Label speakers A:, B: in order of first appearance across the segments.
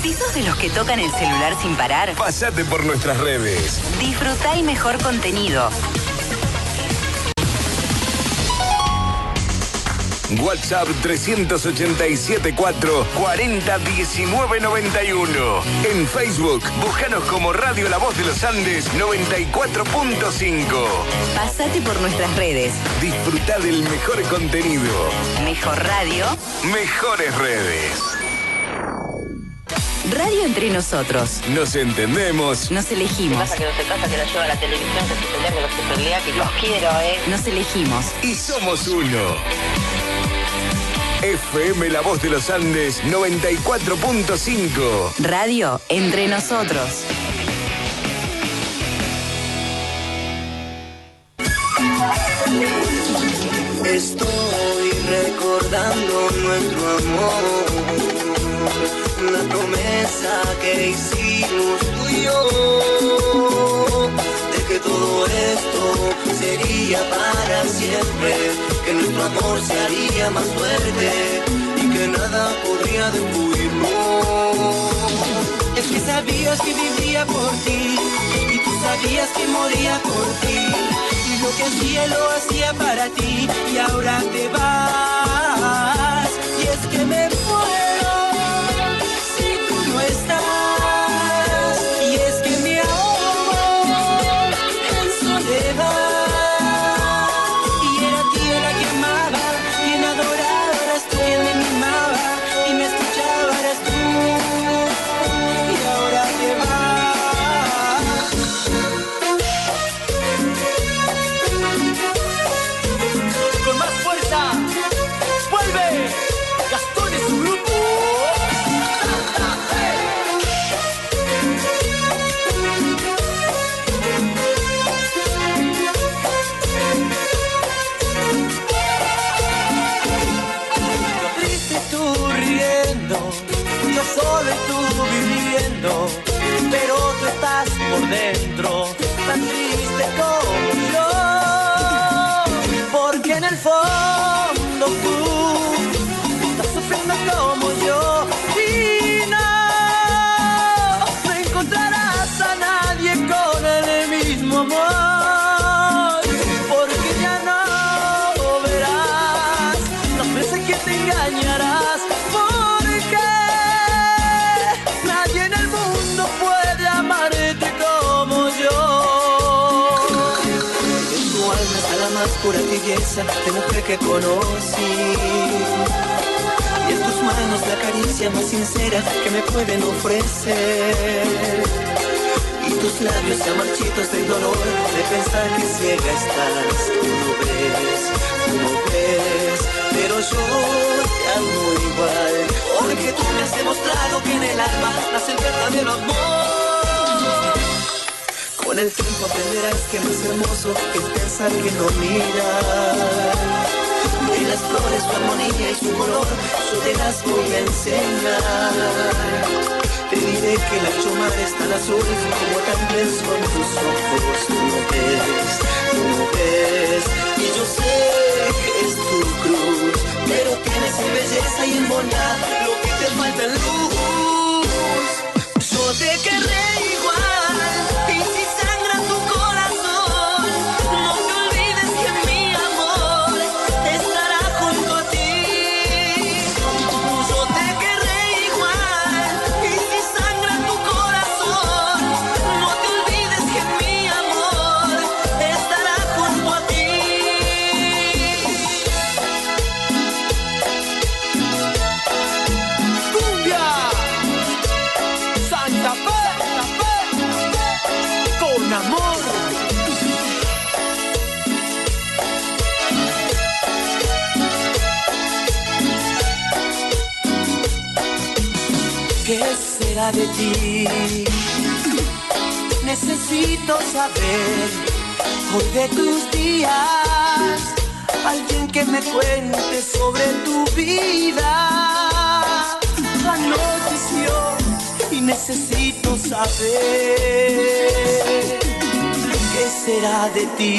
A: Si sos de los que tocan el celular sin parar,
B: pasate por nuestras redes.
A: Disfrutá el mejor contenido.
B: WhatsApp 387-4 40 19 91. En Facebook, búscanos como Radio La Voz de los Andes 94.5.
A: Pasate por nuestras redes.
B: Disfrutá del mejor contenido.
A: Mejor radio.
B: Mejores redes.
A: Radio entre nosotros.
B: Nos entendemos.
A: Nos elegimos.
C: Pasa que no se casa, que la lleva a la televisión, que se pelea, que no se pelea, que los quiero,
A: Nos elegimos.
B: Y somos uno. FM La Voz de los Andes 94.5.
A: Radio entre nosotros.
D: Estoy recordando nuestro amor, la promesa que hicimos tú y yo, de que todo esto sería para siempre, que nuestro amor se haría más fuerte y que nada podría destruirlo. Es que sabías que vivía por ti y tú sabías que moría por ti. Lo que hacía lo hacía para ti y ahora te vas. Y es que me muero si tú no estás. Y es que me ahogo en soledad. Y era a ti la que amaba, quien adoraba, eras tú quien me mimaba y me escuchaba, eras tú. Y ahora te vas. ¡Vuelve! ¡Gastón y su grupo! Yo triste tú riendo, yo solo y tú viviendo, pero tú estás por dentro, tan triste como yo, porque en el fondo tú estás sufriendo como yo y no encontrarás a nadie con el mismo amor, porque ya no verás las veces que te engañarás, porque nadie en el mundo puede amarte como yo. En tu alma está la más pura tibieza de mujer que conocí, y en tus manos la caricia más sincera que me pueden ofrecer, y tus labios ya marchitos del dolor de pensar que ciega estás. Tú no ves, pero yo te amo igual, porque tú me has demostrado que en el alma nace el verdadero amor. Con el tiempo aprenderás que más hermoso es pensar que no miras. Y las flores, su armonía y su color, yo te las voy a enseñar. Te diré que el ancho mar es tan azul como también son tus ojos. Tú no ves, y yo sé que es tu cruz, pero tienes en belleza y en bondad lo que te falta en luz. Yo te querré igual, y si sangra tu corazón, no te olvides que mi amor estará junto a ti. Yo te querré igual, y si sangra tu corazón, no te olvides que mi amor estará junto a ti. ¡Cumbia! ¡Santa Fe! ¡Con amor! ¿Qué será de ti? Necesito saber hoy de tus días, alguien que me cuente sobre tu vida. Anocheció y necesito saber qué será de ti.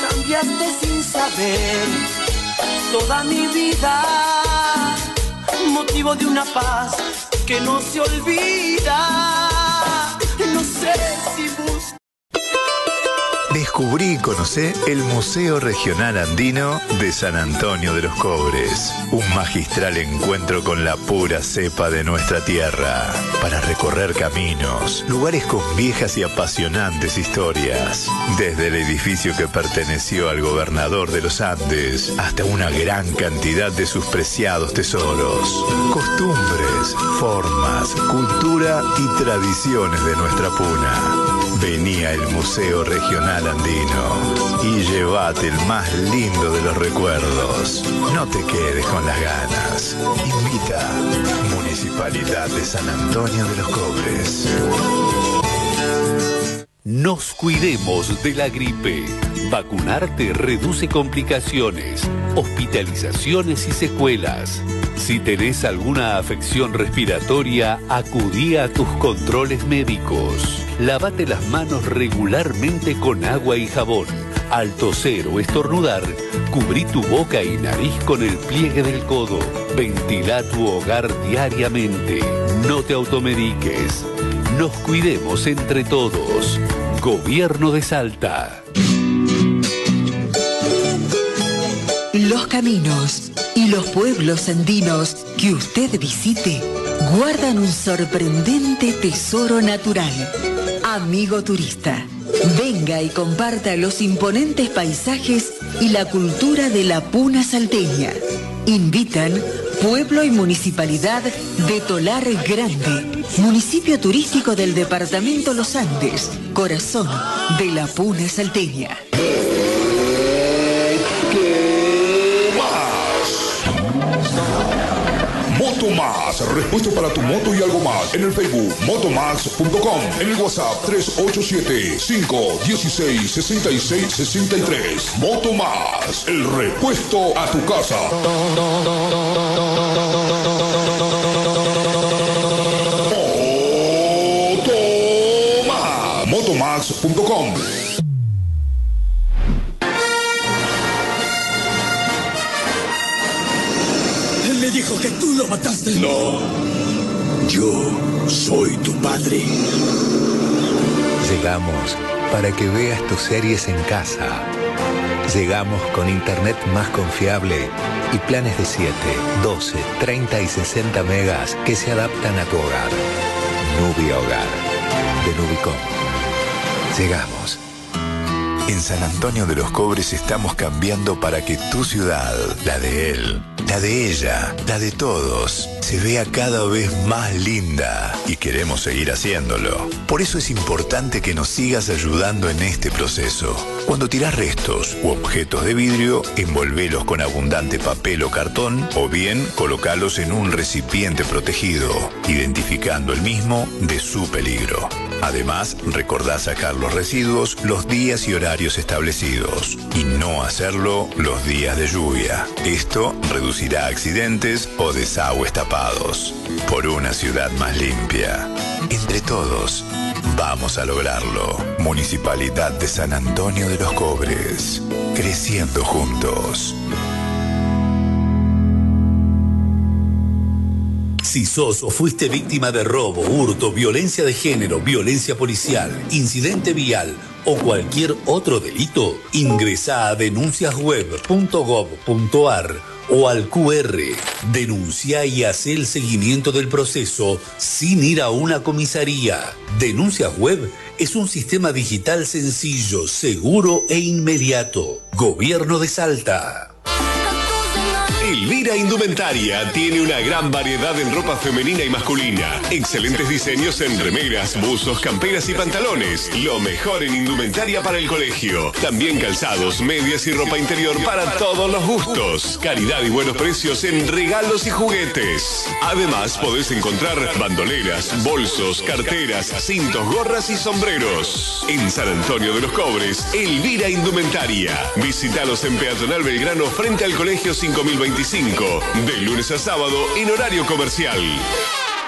D: Cambiaste sin saber toda mi vida, motivo de una paz que no se olvida. No sé si busco.
E: Descubrí y conocé el Museo Regional Andino de San Antonio de los Cobres. Un magistral encuentro con la pura cepa de nuestra tierra. Para recorrer caminos, lugares con viejas y apasionantes historias. Desde el edificio que perteneció al gobernador de los Andes hasta una gran cantidad de sus preciados tesoros. Costumbres, formas, cultura y tradiciones de nuestra puna. Vení al Museo Regional Andino y llevate el más lindo de los recuerdos. No te quedes con las ganas. Invita Municipalidad de San Antonio de los Cobres.
F: Nos cuidemos de la gripe. Vacunarte reduce complicaciones, hospitalizaciones y secuelas. Si tenés alguna afección respiratoria, acudí a tus controles médicos. Lávate las manos regularmente con agua y jabón. Al toser o estornudar, cubrí tu boca y nariz con el pliegue del codo. Ventila tu hogar diariamente. No te automediques. Nos cuidemos entre todos. Gobierno de Salta.
G: Los caminos y los pueblos andinos que usted visite guardan un sorprendente tesoro natural. Amigo turista, venga y comparta los imponentes paisajes y la cultura de la puna salteña. Invitan Pueblo y Municipalidad de Tolar Grande, municipio turístico del departamento Los Andes, corazón de la puna salteña.
H: Moto Más, repuesto para tu moto y algo más. En el Facebook, motomax.com. En el WhatsApp, 387-516-6663. Moto Más, el repuesto a tu casa. Motomax.com.
I: Me dijo que tú lo mataste.
H: No, yo soy tu padre.
E: Llegamos para que veas tus series en casa. Llegamos con internet más confiable y planes de 7, 12, 30 y 60 megas que se adaptan a tu hogar. Nubia Hogar, de Nubicom. Llegamos. En San Antonio de los Cobres estamos cambiando para que tu ciudad, la de él, la de ella, la de todos, se vea cada vez más linda y queremos seguir haciéndolo. Por eso es importante que nos sigas ayudando en este proceso. Cuando tirás restos u objetos de vidrio, envolvelos con abundante papel o cartón o bien colocalos en un recipiente protegido, identificando el mismo de su peligro. Además, recordá sacar los residuos los días y horarios establecidos y no hacerlo los días de lluvia. Esto reducirá accidentes o desagües tapados. Por una ciudad más limpia. Entre todos, vamos a lograrlo. Municipalidad de San Antonio de los Cobres. Creciendo juntos.
F: Si sos o fuiste víctima de robo, hurto, violencia de género, violencia policial, incidente vial o cualquier otro delito, ingresá a denunciasweb.gov.ar o al QR. Denuncia y haz el seguimiento del proceso sin ir a una comisaría. Denuncias Web es un sistema digital sencillo, seguro e inmediato. Gobierno de Salta.
J: Elvira Indumentaria tiene una gran variedad en ropa femenina y masculina. Excelentes diseños en remeras, buzos, camperas y pantalones. Lo mejor en indumentaria para el colegio. También calzados, medias y ropa interior para todos los gustos. Calidad y buenos precios en regalos y juguetes. Además, podés encontrar bandoleras, bolsos, carteras, cintos, gorras y sombreros. En San Antonio de los Cobres, Elvira Indumentaria. Visítalos en Peatonal Belgrano frente al Colegio 5025. De lunes a sábado en horario comercial.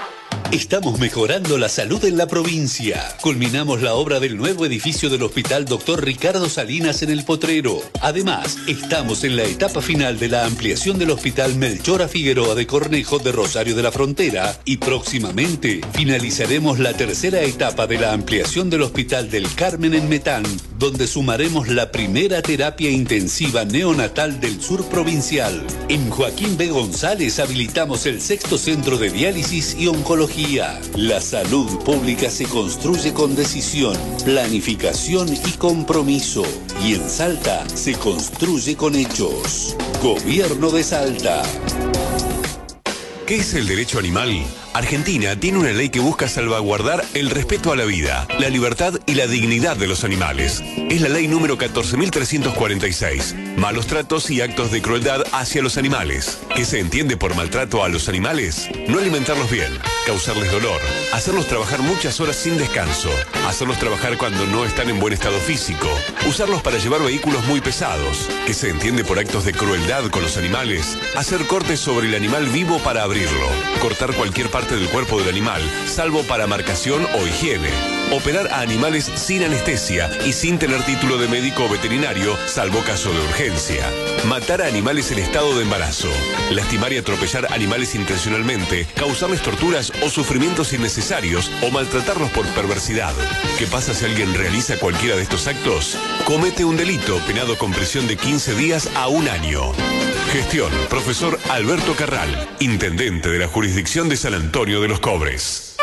F: Estamos mejorando la salud en la provincia. Culminamos la obra del nuevo edificio del Hospital Dr. Ricardo Salinas en El Potrero. Además, estamos en la etapa final de la ampliación del Hospital Melchora Figueroa de Cornejo de Rosario de la Frontera y próximamente finalizaremos la tercera etapa de la ampliación del Hospital del Carmen en Metán, donde sumaremos la primera terapia intensiva neonatal del sur provincial. En Joaquín B. González habilitamos el 6º centro de diálisis y oncología. La salud pública se construye con decisión, planificación y compromiso. Y en Salta se construye con hechos. Gobierno de Salta.
J: ¿Qué es el derecho animal? Argentina tiene una ley que busca salvaguardar el respeto a la vida, la libertad y la dignidad de los animales. Es la ley número 14.346. Malos tratos y actos de crueldad hacia los animales. ¿Qué se entiende por maltrato a los animales? No alimentarlos bien, causarles dolor, hacerlos trabajar muchas horas sin descanso, hacerlos trabajar cuando no están en buen estado físico, usarlos para llevar vehículos muy pesados. ¿Qué se entiende por actos de crueldad con los animales? Hacer cortes sobre el animal vivo para abrirlo, cortar cualquier parte del cuerpo del animal, salvo para marcación o higiene. Operar a animales sin anestesia y sin tener título de médico o veterinario, salvo caso de urgencia. Matar a animales en estado de embarazo. Lastimar y atropellar animales intencionalmente, causarles torturas o sufrimientos innecesarios o maltratarlos por perversidad. ¿Qué pasa si alguien realiza cualquiera de estos actos? Comete un delito penado con prisión de 15 días a 1 año. Gestión, profesor Alberto Carral, intendente de la jurisdicción de San Antonio de los Cobres.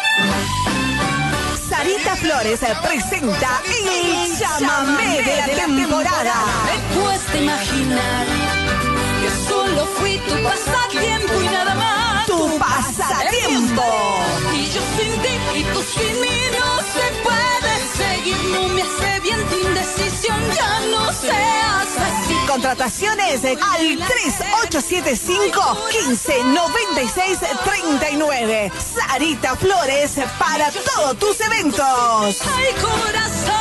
K: Sarita Flores presenta el chamamé de la temporada.
L: Me cuesta imaginar que solo fui tu pasatiempo y nada más.
K: Tu pasatiempo.
L: Y yo sin ti y tú sin mí no se puede seguir. No me hace bien tu indecisión, ya no seas así.
K: Contrataciones al 3875-1596-39. Sarita Flores para todos tus eventos.
L: ¡Ay, corazón!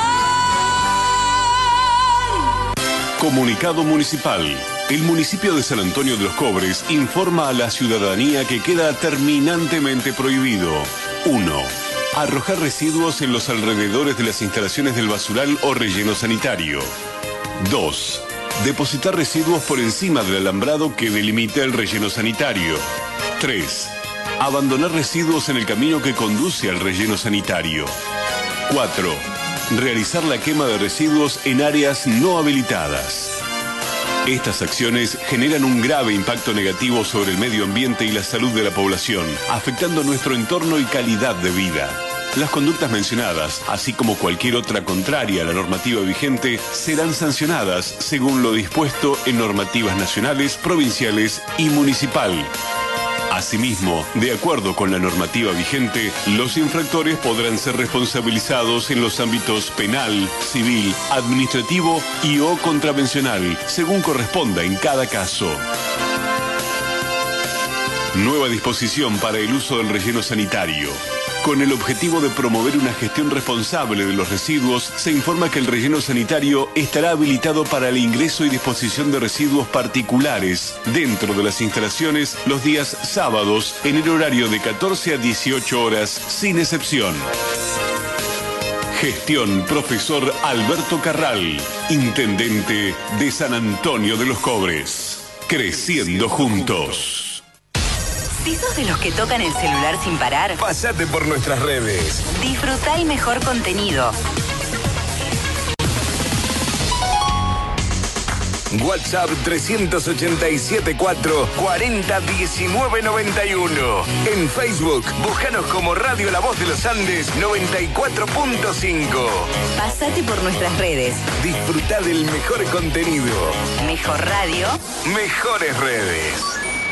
J: Comunicado municipal. El municipio de San Antonio de los Cobres informa a la ciudadanía que queda terminantemente prohibido. 1. Arrojar residuos en los alrededores de las instalaciones del basural o relleno sanitario. 2. Depositar residuos por encima del alambrado que delimita el relleno sanitario. 3. Abandonar residuos en el camino que conduce al relleno sanitario. 4. Realizar la quema de residuos en áreas no habilitadas. Estas acciones generan un grave impacto negativo sobre el medio ambiente y la salud de la población, afectando nuestro entorno y calidad de vida. Las conductas mencionadas, así como cualquier otra contraria a la normativa vigente, serán sancionadas según lo dispuesto en normativas nacionales, provinciales y municipal. Asimismo, de acuerdo con la normativa vigente, los infractores podrán ser responsabilizados en los ámbitos penal, civil, administrativo y o contravencional, según corresponda en cada caso. Nueva disposición para el uso del relleno sanitario. Con el objetivo de promover una gestión responsable de los residuos, se informa que el relleno sanitario estará habilitado para el ingreso y disposición de residuos particulares dentro de las instalaciones los días sábados en el horario de 14 a 18 horas, sin excepción. Gestión profesor Alberto Carral, intendente de San Antonio de los Cobres. Creciendo juntos.
A: Si sos de los que tocan el celular sin parar,
B: pasate por nuestras redes.
A: Disfruta el mejor contenido.
B: WhatsApp 387-4 40-1991. En Facebook, búscanos como Radio La Voz de los Andes 94.5.
A: Pasate por nuestras redes.
B: Disfruta del mejor contenido.
A: Mejor radio.
B: Mejores redes.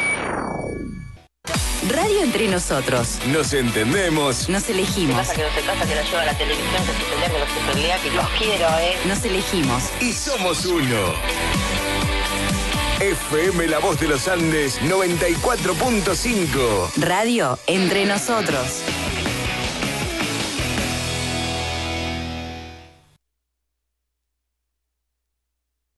A: Radio entre nosotros.
B: Nos entendemos.
A: Nos elegimos.
C: ¿Qué pasa? Que no se casa, que la lleva a la televisión, que se pelea, que los se pelea, que los quiero,
A: Nos elegimos.
B: Y somos uno. FM La Voz de los Andes 94.5.
A: Radio entre nosotros.